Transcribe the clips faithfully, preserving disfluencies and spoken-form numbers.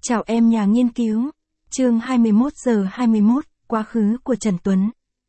Chào em nhà nghiên cứu. Chương hai mươi mốt giờ hai mươi mốt, quá khứ của Trần Tuấn.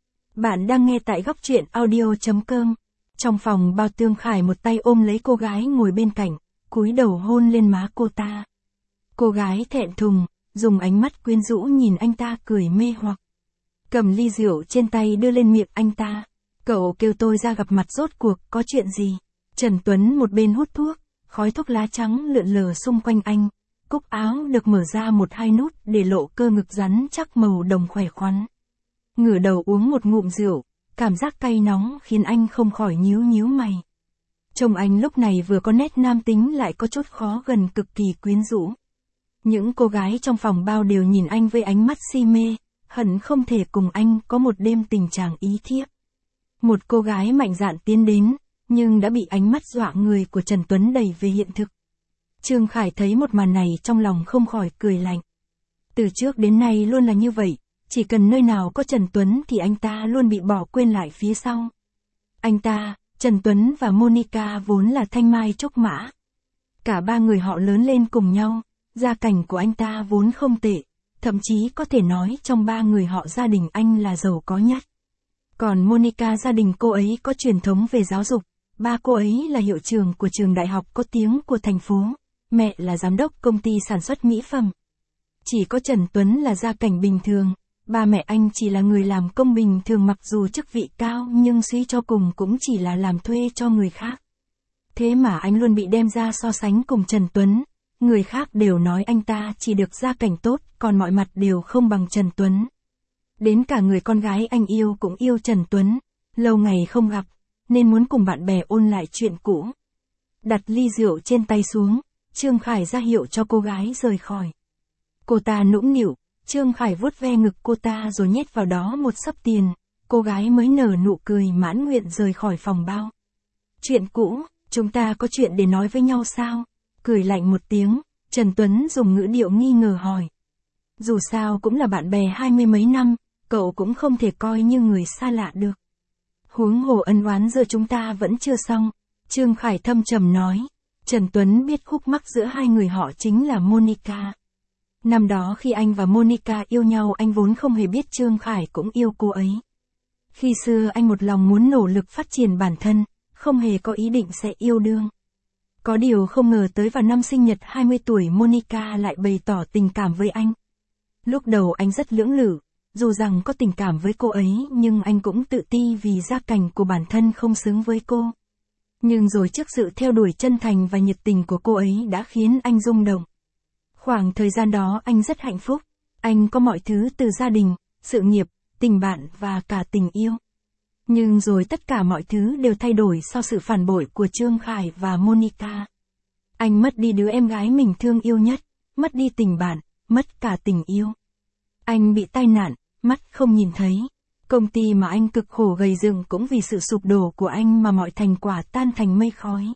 Bạn đang nghe tại góc truyện audio chấm com. Trong phòng Bao Tương Khải một tay ôm lấy cô gái ngồi bên cạnh, cúi đầu hôn lên má cô ta. Cô gái thẹn thùng, dùng ánh mắt quyến rũ nhìn anh ta cười mê hoặc. Cầm ly rượu trên tay đưa lên miệng anh ta. Cậu kêu tôi ra gặp mặt rốt cuộc, có chuyện gì? Trần Tuấn một bên hút thuốc, khói thuốc lá trắng lượn lờ xung quanh anh. Cúc áo được mở ra một hai nút để lộ cơ ngực rắn chắc màu đồng khỏe khoắn. Ngửa đầu uống một ngụm rượu, cảm giác cay nóng khiến anh không khỏi nhíu nhíu mày. Trông anh lúc này vừa có nét nam tính lại có chút khó gần, cực kỳ quyến rũ. Những cô gái trong phòng Bao đều nhìn anh với ánh mắt si mê, hận không thể cùng anh có một đêm tình chàng ý thiếp. Một cô gái mạnh dạn tiến đến, nhưng đã bị ánh mắt dọa người của Trần Tuấn đẩy về hiện thực. Trương Khải thấy một màn này trong lòng không khỏi cười lạnh. Từ trước đến nay luôn là như vậy, chỉ cần nơi nào có Trần Tuấn thì anh ta luôn bị bỏ quên lại phía sau. Anh ta, Trần Tuấn và Monica vốn là thanh mai trúc mã. Cả ba người họ lớn lên cùng nhau, gia cảnh của anh ta vốn không tệ, thậm chí có thể nói trong ba người họ gia đình anh là giàu có nhất. Còn Monica gia đình cô ấy có truyền thống về giáo dục, ba cô ấy là hiệu trưởng của trường đại học có tiếng của thành phố. Mẹ là giám đốc công ty sản xuất mỹ phẩm. Chỉ có Trần Tuấn là gia cảnh bình thường, ba mẹ anh chỉ là người làm công bình thường, mặc dù chức vị cao nhưng suy cho cùng cũng chỉ là làm thuê cho người khác. Thế mà anh luôn bị đem ra so sánh cùng Trần Tuấn, người khác đều nói anh ta chỉ được gia cảnh tốt, còn mọi mặt đều không bằng Trần Tuấn. Đến cả người con gái anh yêu cũng yêu Trần Tuấn, lâu ngày không gặp, nên muốn cùng bạn bè ôn lại chuyện cũ. Đặt ly rượu trên tay xuống, Trương Khải ra hiệu cho cô gái rời khỏi. Cô ta nũng nịu, Trương Khải vuốt ve ngực cô ta rồi nhét vào đó một xấp tiền, cô gái mới nở nụ cười mãn nguyện rời khỏi phòng Bao. Chuyện cũ, chúng ta có chuyện để nói với nhau sao? Cười lạnh một tiếng, Trần Tuấn dùng ngữ điệu nghi ngờ hỏi. Dù sao cũng là bạn bè hai mươi mấy năm, cậu cũng không thể coi như người xa lạ được. Huống hồ ân oán giữa chúng ta vẫn chưa xong, Trương Khải thâm trầm nói. Trần Tuấn biết khúc mắc giữa hai người họ chính là Monica. Năm đó khi anh và Monica yêu nhau, anh vốn không hề biết Trương Khải cũng yêu cô ấy. Khi xưa anh một lòng muốn nỗ lực phát triển bản thân, không hề có ý định sẽ yêu đương. Có điều không ngờ tới vào năm sinh nhật hai mươi tuổi Monica lại bày tỏ tình cảm với anh. Lúc đầu anh rất lưỡng lự, dù rằng có tình cảm với cô ấy nhưng anh cũng tự ti vì gia cảnh của bản thân không xứng với cô. Nhưng rồi trước sự theo đuổi chân thành và nhiệt tình của cô ấy đã khiến anh rung động. Khoảng thời gian đó anh rất hạnh phúc, anh có mọi thứ từ gia đình, sự nghiệp, tình bạn và cả tình yêu. Nhưng rồi tất cả mọi thứ đều thay đổi sau sự phản bội của Trương Khải và Monica. Anh mất đi đứa em gái mình thương yêu nhất, mất đi tình bạn, mất cả tình yêu. Anh bị tai nạn, mắt không nhìn thấy. Công ty mà anh cực khổ gầy dựng cũng vì sự sụp đổ của anh mà mọi thành quả tan thành mây khói.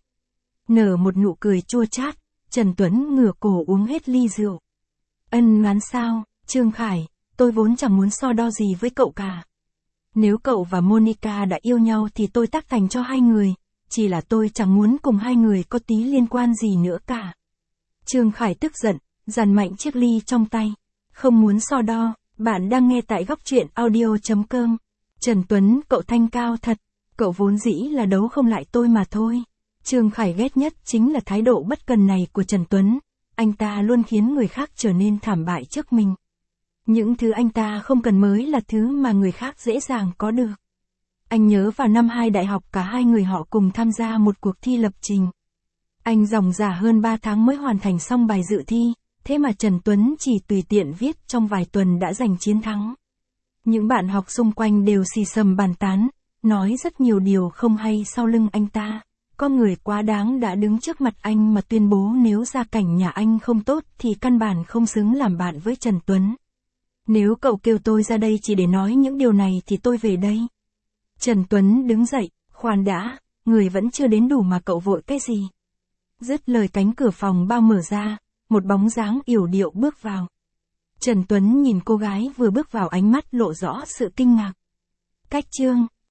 Nở một nụ cười chua chát, Trần Tuấn ngửa cổ uống hết ly rượu. Ân oán sao, Trương Khải, tôi vốn chẳng muốn so đo gì với cậu cả. Nếu cậu và Monica đã yêu nhau thì tôi tác thành cho hai người, chỉ là tôi chẳng muốn cùng hai người có tí liên quan gì nữa cả. Trương Khải tức giận, giàn mạnh chiếc ly trong tay. Không muốn so đo. Bạn đang nghe tại góc truyện audio chấm com. Trần Tuấn, cậu thanh cao thật, cậu vốn dĩ là đấu không lại tôi mà thôi. Trương Khải ghét nhất chính là thái độ bất cần này của Trần Tuấn, anh ta luôn khiến người khác trở nên thảm bại trước mình. Những thứ anh ta không cần mới là thứ mà người khác dễ dàng có được. Anh nhớ vào năm hai đại học cả hai người họ cùng tham gia một cuộc thi lập trình. Anh dòng dả hơn ba tháng mới hoàn thành xong bài dự thi. Thế mà Trần Tuấn chỉ tùy tiện viết trong vài tuần đã giành chiến thắng. Những bạn học xung quanh đều xì xầm bàn tán, nói rất nhiều điều không hay sau lưng anh ta. Có người quá đáng đã đứng trước mặt anh mà tuyên bố nếu gia cảnh nhà anh không tốt thì căn bản không xứng làm bạn với Trần Tuấn. Nếu cậu kêu tôi ra đây chỉ để nói những điều này thì tôi về đây. Trần Tuấn đứng dậy, khoan đã, người vẫn chưa đến đủ mà cậu vội cái gì. Dứt lời cánh cửa phòng Bao mở ra. Một bóng dáng yểu điệu bước vào. Trần Tuấn nhìn cô gái vừa bước vào, ánh mắt lộ rõ sự kinh ngạc. Cách chương